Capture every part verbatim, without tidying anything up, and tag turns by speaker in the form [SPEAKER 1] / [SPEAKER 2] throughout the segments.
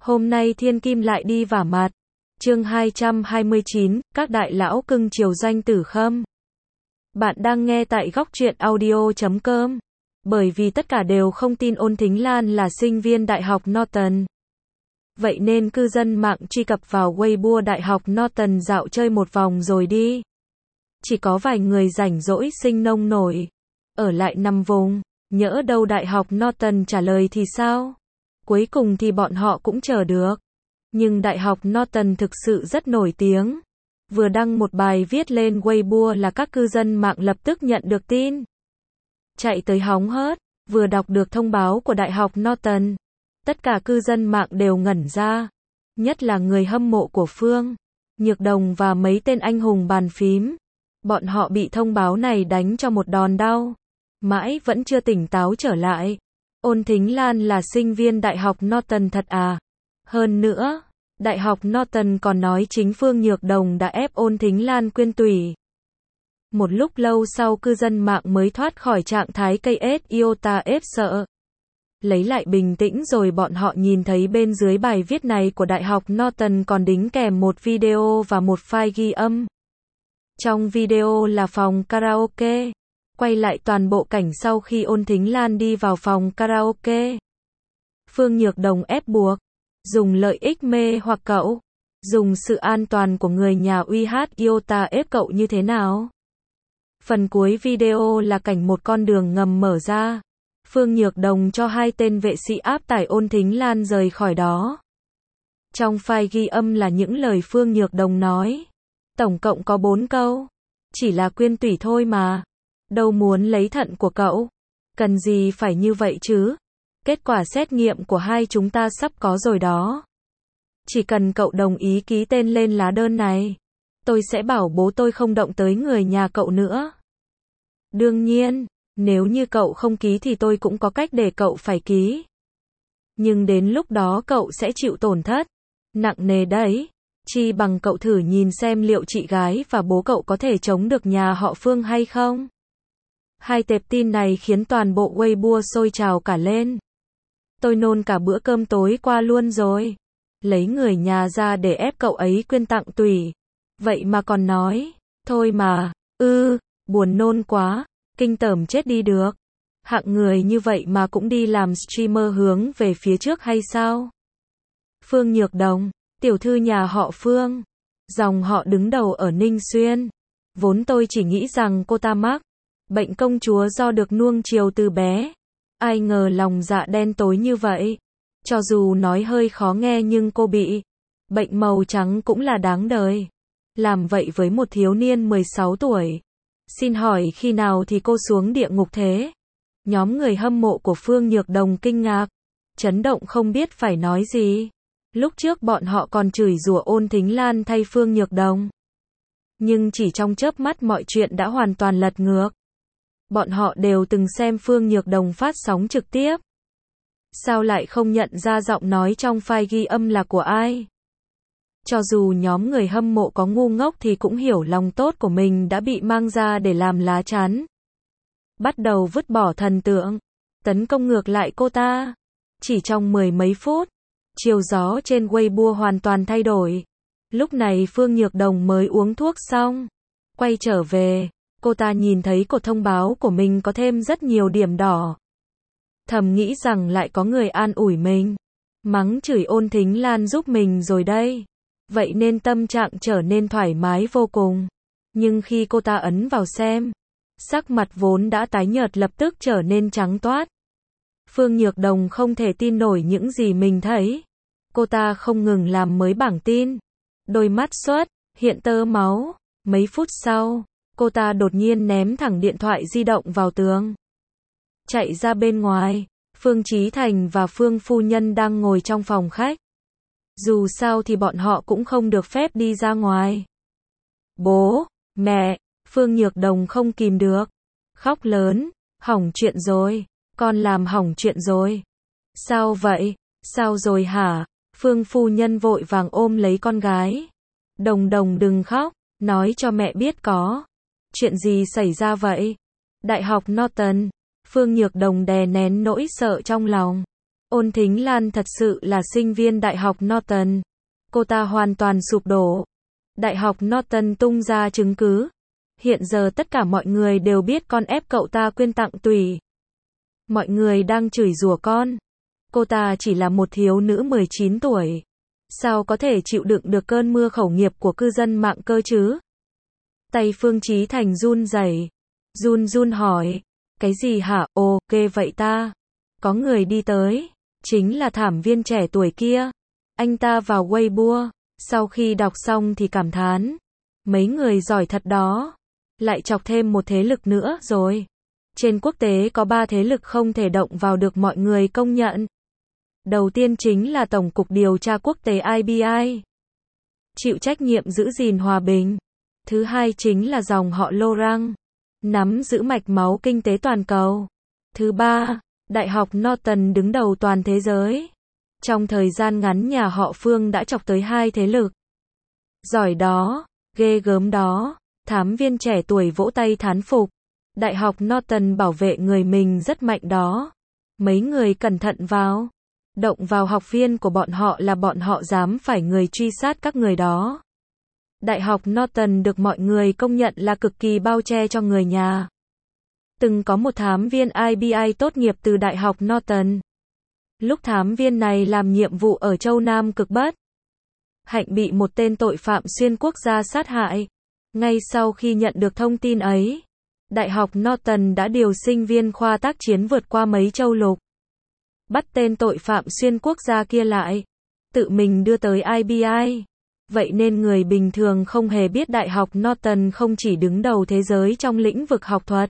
[SPEAKER 1] Hôm nay thiên kim lại đi vả mặt. Chương hai trăm hai mươi chín, các đại lão cưng chiều doanh tử khâm. Bạn đang nghe tại góc truyện audio chấm com. Bởi vì tất cả đều không tin Ôn Thính Lan là sinh viên Đại học Norton. Vậy nên cư dân mạng truy cập vào Weibo Đại học Norton dạo chơi một vòng rồi đi. Chỉ có vài người rảnh rỗi sinh nông nổi. Ở lại nằm vùng, nhỡ đâu Đại học Norton trả lời thì sao? Cuối cùng thì bọn họ cũng chờ được. Nhưng Đại học Norton thực sự rất nổi tiếng. Vừa đăng một bài viết lên Weibo là các cư dân mạng lập tức nhận được tin. Chạy tới hóng hớt, vừa đọc được thông báo của Đại học Norton. Tất cả cư dân mạng đều ngẩn ra. Nhất là người hâm mộ của Phương Nhược Đồng và mấy tên anh hùng bàn phím. Bọn họ bị thông báo này đánh cho một đòn đau. Mãi vẫn chưa tỉnh táo trở lại. Ôn Thính Lan là sinh viên Đại học Norton thật à? Hơn nữa, Đại học Norton còn nói chính Phương Nhược Đồng đã ép Ôn Thính Lan quyên tủy. Một lúc lâu sau cư dân mạng mới thoát khỏi trạng thái cây ét iota ép sợ. Lấy lại bình tĩnh rồi bọn họ nhìn thấy bên dưới bài viết này của Đại học Norton còn đính kèm một video và một file ghi âm. Trong video là phòng karaoke. Quay lại toàn bộ cảnh sau khi Ôn Thính Lan đi vào phòng karaoke. Phương Nhược Đồng ép buộc, dùng lợi ích mê hoặc cậu, dùng sự an toàn của người nhà uy hát iota ép cậu như thế nào. Phần cuối video là cảnh một con đường ngầm mở ra. Phương Nhược Đồng cho hai tên vệ sĩ áp tải Ôn Thính Lan rời khỏi đó. Trong file ghi âm là những lời Phương Nhược Đồng nói. Tổng cộng có bốn câu. Chỉ là quyên tủy thôi mà. Đâu muốn lấy thận của cậu. Cần gì phải như vậy chứ? Kết quả xét nghiệm của hai chúng ta sắp có rồi đó. Chỉ cần cậu đồng ý ký tên lên lá đơn này, tôi sẽ bảo bố tôi không động tới người nhà cậu nữa. Đương nhiên, nếu như cậu không ký thì tôi cũng có cách để cậu phải ký. Nhưng đến lúc đó cậu sẽ chịu tổn thất nặng nề đấy. Chi bằng cậu thử nhìn xem liệu chị gái và bố cậu có thể chống được nhà họ Phương hay không. Hai tệp tin này khiến toàn bộ Weibo sôi trào cả lên. Tôi nôn cả bữa cơm tối qua luôn rồi. Lấy người nhà ra để ép cậu ấy quyên tặng tủy. Vậy mà còn nói, thôi mà, ư, buồn nôn quá, kinh tởm chết đi được. Hạng người như vậy mà cũng đi làm streamer hướng về phía trước hay sao? Phương Nhược Đồng, tiểu thư nhà họ Phương, dòng họ đứng đầu ở Ninh Xuyên. Vốn tôi chỉ nghĩ rằng cô ta mắc bệnh công chúa do được nuông chiều từ bé. Ai ngờ lòng dạ đen tối như vậy. Cho dù nói hơi khó nghe nhưng cô bị bệnh màu trắng cũng là đáng đời. Làm vậy với một thiếu niên mười sáu tuổi. Xin hỏi khi nào thì cô xuống địa ngục thế? Nhóm người hâm mộ của Phương Nhược Đồng kinh ngạc, chấn động không biết phải nói gì. Lúc trước bọn họ còn chửi rủa Ôn Thính Lan thay Phương Nhược Đồng. Nhưng chỉ trong chớp mắt mọi chuyện đã hoàn toàn lật ngược. Bọn họ đều từng xem Phương Nhược Đồng phát sóng trực tiếp. Sao lại không nhận ra giọng nói trong file ghi âm là của ai? Cho dù nhóm người hâm mộ có ngu ngốc thì cũng hiểu lòng tốt của mình đã bị mang ra để làm lá chắn. Bắt đầu vứt bỏ thần tượng, tấn công ngược lại cô ta. Chỉ trong mười mấy phút, chiều gió trên Weibo hoàn toàn thay đổi. Lúc này Phương Nhược Đồng mới uống thuốc xong, quay trở về. Cô ta nhìn thấy cột thông báo của mình có thêm rất nhiều điểm đỏ. Thầm nghĩ rằng lại có người an ủi mình. Mắng chửi Ôn Thính Lan giúp mình rồi đây. Vậy nên tâm trạng trở nên thoải mái vô cùng. Nhưng khi cô ta ấn vào xem, sắc mặt vốn đã tái nhợt lập tức trở nên trắng toát. Phương Nhược Đồng không thể tin nổi những gì mình thấy. Cô ta không ngừng làm mới bảng tin. Đôi mắt xuất hiện tơ máu. Mấy phút sau, cô ta đột nhiên ném thẳng điện thoại di động vào tường. Chạy ra bên ngoài, Phương Chí Thành và Phương Phu Nhân đang ngồi trong phòng khách. Dù sao thì bọn họ cũng không được phép đi ra ngoài. Bố, mẹ, Phương Nhược Đồng không kìm được. Khóc lớn, hỏng chuyện rồi, con làm hỏng chuyện rồi. Sao vậy, sao rồi hả? Phương Phu Nhân vội vàng ôm lấy con gái. Đồng Đồng đừng khóc, nói cho mẹ biết có chuyện gì xảy ra vậy? Đại học Norton, Phương Nhược Đồng đè nén nỗi sợ trong lòng. Ôn Thính Lan thật sự là sinh viên Đại học Norton. Cô ta hoàn toàn sụp đổ. Đại học Norton tung ra chứng cứ. Hiện giờ tất cả mọi người đều biết con ép cậu ta quyên tặng tủy. Mọi người đang chửi rủa con. Cô ta chỉ là một thiếu nữ mười chín tuổi. Sao có thể chịu đựng được cơn mưa khẩu nghiệp của cư dân mạng cơ chứ? Tay Phương Chí Thành run rẩy. Run run hỏi. Cái gì hả? Ồ, ghê vậy ta. Có người đi tới. Chính là thảm viên trẻ tuổi kia. Anh ta vào Weibo. Sau khi đọc xong thì cảm thán. Mấy người giỏi thật đó. Lại chọc thêm một thế lực nữa rồi. Trên quốc tế có ba thế lực không thể động vào được mọi người công nhận. Đầu tiên chính là Tổng cục Điều tra Quốc tế I B I. Chịu trách nhiệm giữ gìn hòa bình. Thứ hai chính là dòng họ Laurent. Nắm giữ mạch máu kinh tế toàn cầu. Thứ ba, Đại học Norton đứng đầu toàn thế giới. Trong thời gian ngắn nhà họ Phương đã chọc tới hai thế lực. Giỏi đó, ghê gớm đó. Thám viên trẻ tuổi vỗ tay thán phục. Đại học Norton bảo vệ người mình rất mạnh đó. Mấy người cẩn thận vào. Động vào học viên của bọn họ là bọn họ dám phải người truy sát các người đó. Đại học Norton được mọi người công nhận là cực kỳ bao che cho người nhà. Từng có một thám viên I B I tốt nghiệp từ Đại học Norton. Lúc thám viên này làm nhiệm vụ ở châu Nam cực Bắc, Hạnh bị một tên tội phạm xuyên quốc gia sát hại. Ngay sau khi nhận được thông tin ấy, Đại học Norton đã điều sinh viên khoa tác chiến vượt qua mấy châu lục. Bắt tên tội phạm xuyên quốc gia kia lại. Tự mình đưa tới I B I. Vậy nên người bình thường không hề biết Đại học Norton không chỉ đứng đầu thế giới trong lĩnh vực học thuật.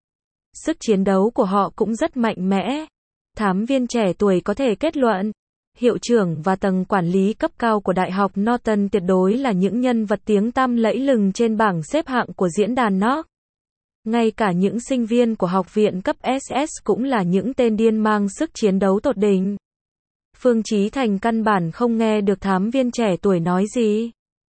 [SPEAKER 1] Sức chiến đấu của họ cũng rất mạnh mẽ. Thám viên trẻ tuổi có thể kết luận, hiệu trưởng và tầng quản lý cấp cao của Đại học Norton tuyệt đối là những nhân vật tiếng tăm lẫy lừng trên bảng xếp hạng của diễn đàn Knox. Ngay cả những sinh viên của học viện cấp ét ét cũng là những tên điên mang sức chiến đấu tột đỉnh. Phương Chí Thành căn bản không nghe được thám viên trẻ tuổi nói gì.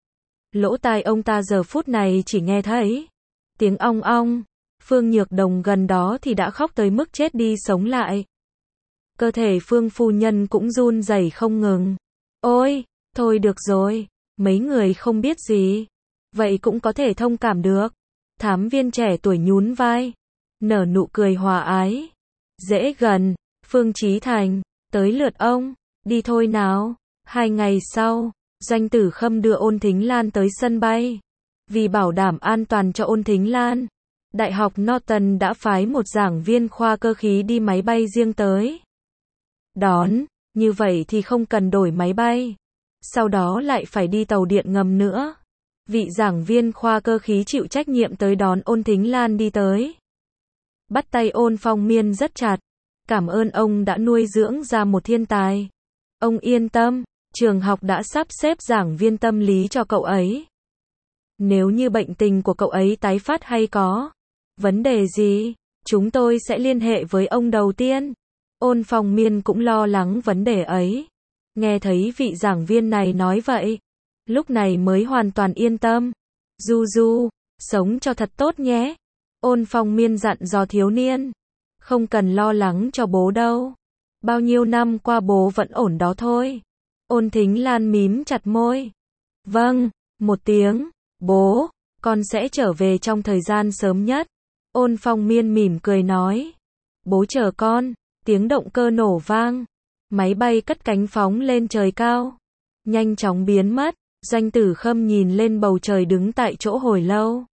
[SPEAKER 1] Lỗ tai ông ta giờ phút này chỉ nghe thấy tiếng ong ong. Phương Nhược Đồng gần đó thì đã khóc tới mức chết đi sống lại. Cơ thể Phương phu nhân cũng run rẩy không ngừng. Ôi, thôi được rồi, mấy người không biết gì. Vậy cũng có thể thông cảm được. Thám viên trẻ tuổi nhún vai, nở nụ cười hòa ái. Dễ gần, Phương Chí Thành, tới lượt ông, đi thôi nào. Hai ngày sau, Doanh Tử Khâm đưa Ôn Thính Lan tới sân bay. Vì bảo đảm an toàn cho Ôn Thính Lan, Đại học Norton đã phái một giảng viên khoa cơ khí đi máy bay riêng tới đón, như vậy thì không cần đổi máy bay. Sau đó lại phải đi tàu điện ngầm nữa. Vị giảng viên khoa cơ khí chịu trách nhiệm tới đón Ôn Thính Lan đi tới. Bắt tay Ôn Phong Miên rất chặt. Cảm ơn ông đã nuôi dưỡng ra một thiên tài. Ông yên tâm, trường học đã sắp xếp giảng viên tâm lý cho cậu ấy. Nếu như bệnh tình của cậu ấy tái phát hay có vấn đề gì, chúng tôi sẽ liên hệ với ông đầu tiên. Ôn Phong Miên cũng lo lắng vấn đề ấy. Nghe thấy vị giảng viên này nói vậy, lúc này mới hoàn toàn yên tâm. Du Du, sống cho thật tốt nhé. Ôn Phong Miên dặn dò thiếu niên. Không cần lo lắng cho bố đâu. Bao nhiêu năm qua bố vẫn ổn đó thôi. Ôn Thính Lan mím chặt môi. Vâng, một tiếng. Bố, con sẽ trở về trong thời gian sớm nhất. Ôn Phong Miên mỉm cười nói. Bố chờ con. Tiếng động cơ nổ vang. Máy bay cất cánh phóng lên trời cao. Nhanh chóng biến mất. Doanh Tử Khâm nhìn lên bầu trời đứng tại chỗ hồi lâu.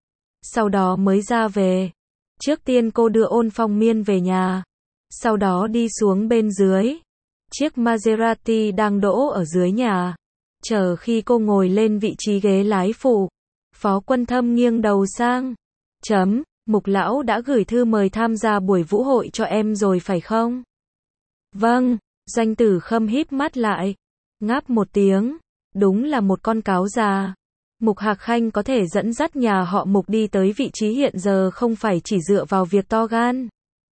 [SPEAKER 1] Sau đó mới ra về. Trước tiên cô đưa Ôn Phong Miên về nhà. Sau đó đi xuống bên dưới. Chiếc Maserati đang đỗ ở dưới nhà. Chờ khi cô ngồi lên vị trí ghế lái phụ, Phó Quân Thâm nghiêng đầu sang. Chấm, Mục Lão đã gửi thư mời tham gia buổi vũ hội cho em rồi phải không? Vâng, Doanh Tử Khâm híp mắt lại. Ngáp một tiếng. Đúng là một con cáo già. Mục Hạc Khanh có thể dẫn dắt nhà họ Mục đi tới vị trí hiện giờ không phải chỉ dựa vào việc to gan.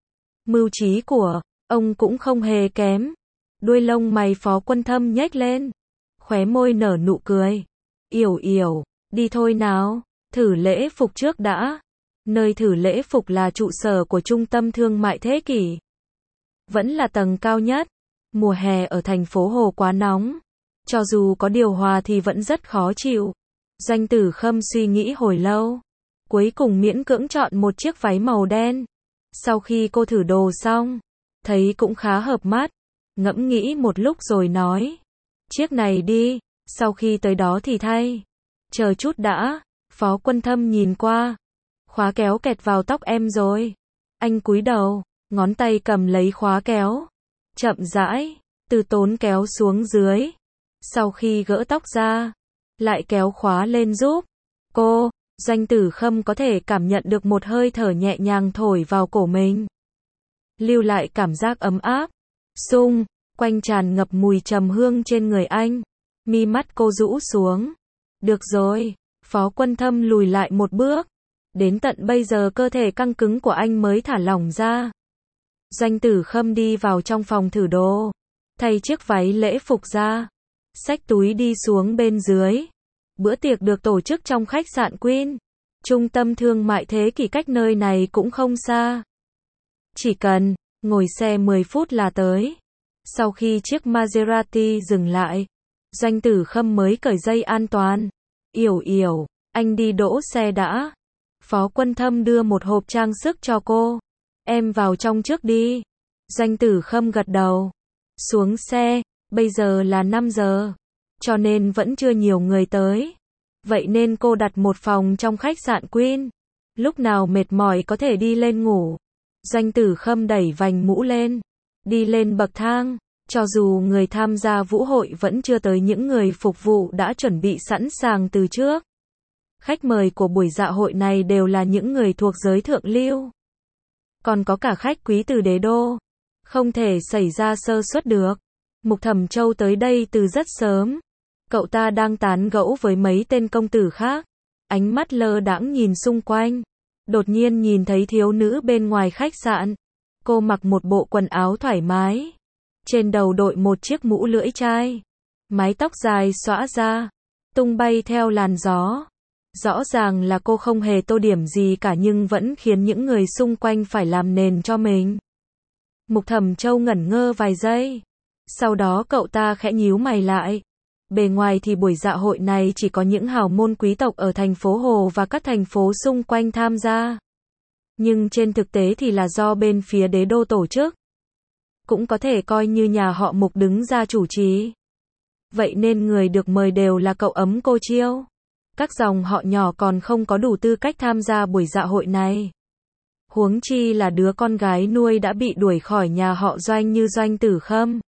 [SPEAKER 1] Mưu trí của ông cũng không hề kém. Đuôi lông mày Phó Quân Thâm nhếch lên. Khóe môi nở nụ cười. Yểu yểu, đi thôi nào, thử lễ phục trước đã. Nơi thử lễ phục là trụ sở của trung tâm thương mại thế kỷ. Vẫn là tầng cao nhất. Mùa hè ở thành phố Hồ quá nóng. Cho dù có điều hòa thì vẫn rất khó chịu. Doanh Tử Khâm suy nghĩ hồi lâu. Cuối cùng miễn cưỡng chọn một chiếc váy màu đen. Sau khi cô thử đồ xong, thấy cũng khá hợp mắt. Ngẫm nghĩ một lúc rồi nói. Chiếc này đi, sau khi tới đó thì thay. Chờ chút đã, Phó Quân Thâm nhìn qua. Khóa kéo kẹt vào tóc em rồi. Anh cúi đầu, ngón tay cầm lấy khóa kéo. Chậm rãi, từ tốn kéo xuống dưới. Sau khi gỡ tóc ra, lại kéo khóa lên giúp cô. Doanh Tử Khâm có thể cảm nhận được một hơi thở nhẹ nhàng thổi vào cổ mình. Lưu lại cảm giác ấm áp, xung quanh tràn ngập mùi trầm hương trên người anh. Mi mắt cô rũ xuống. Được rồi, Phó Quân Thâm lùi lại một bước. Đến tận bây giờ cơ thể căng cứng của anh mới thả lỏng ra. Doanh Tử Khâm đi vào trong phòng thử đồ, thay chiếc váy lễ phục ra, xách túi đi xuống bên dưới. Bữa tiệc được tổ chức trong khách sạn Queen. Trung tâm thương mại thế kỷ cách nơi này cũng không xa. Chỉ cần ngồi xe mười phút là tới. Sau khi chiếc Maserati dừng lại, Doanh Tử Khâm mới cởi dây an toàn. Yểu yểu, anh đi đỗ xe đã. Phó Quân Thâm đưa một hộp trang sức cho cô. Em vào trong trước đi. Doanh Tử Khâm gật đầu. Xuống xe, bây giờ là năm giờ. Cho nên vẫn chưa nhiều người tới. Vậy nên cô đặt một phòng trong khách sạn Queen. Lúc nào mệt mỏi có thể đi lên ngủ. Doanh Tử Khâm đẩy vành mũ lên. Đi lên bậc thang. Cho dù người tham gia vũ hội vẫn chưa tới, những người phục vụ đã chuẩn bị sẵn sàng từ trước. Khách mời của buổi dạ hội này đều là những người thuộc giới thượng lưu. Còn có cả khách quý từ đế đô. Không thể xảy ra sơ suất được. Mục Thẩm Châu tới đây từ rất sớm. Cậu ta đang tán gẫu với mấy tên công tử khác. Ánh mắt lơ đãng nhìn xung quanh. Đột nhiên nhìn thấy thiếu nữ bên ngoài khách sạn. Cô mặc một bộ quần áo thoải mái. Trên đầu đội một chiếc mũ lưỡi chai. Mái tóc dài xõa ra, tung bay theo làn gió. Rõ ràng là cô không hề tô điểm gì cả nhưng vẫn khiến những người xung quanh phải làm nền cho mình. Mục Thẩm Châu ngẩn ngơ vài giây. Sau đó cậu ta khẽ nhíu mày lại. Bề ngoài thì buổi dạ hội này chỉ có những hào môn quý tộc ở thành phố Hồ và các thành phố xung quanh tham gia. Nhưng trên thực tế thì là do bên phía đế đô tổ chức. Cũng có thể coi như nhà họ Mục đứng ra chủ trì. Vậy nên người được mời đều là cậu ấm cô Chiêu. Các dòng họ nhỏ còn không có đủ tư cách tham gia buổi dạ hội này. Huống chi là đứa con gái nuôi đã bị đuổi khỏi nhà họ Doanh như Doanh Tử Khâm.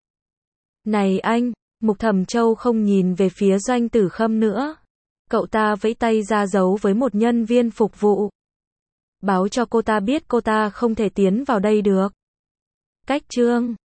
[SPEAKER 1] Này anh, Mục Thẩm Châu không nhìn về phía Doanh Tử Khâm nữa. Cậu ta vẫy tay ra dấu với một nhân viên phục vụ. Báo cho cô ta biết cô ta không thể tiến vào đây được. Cách chương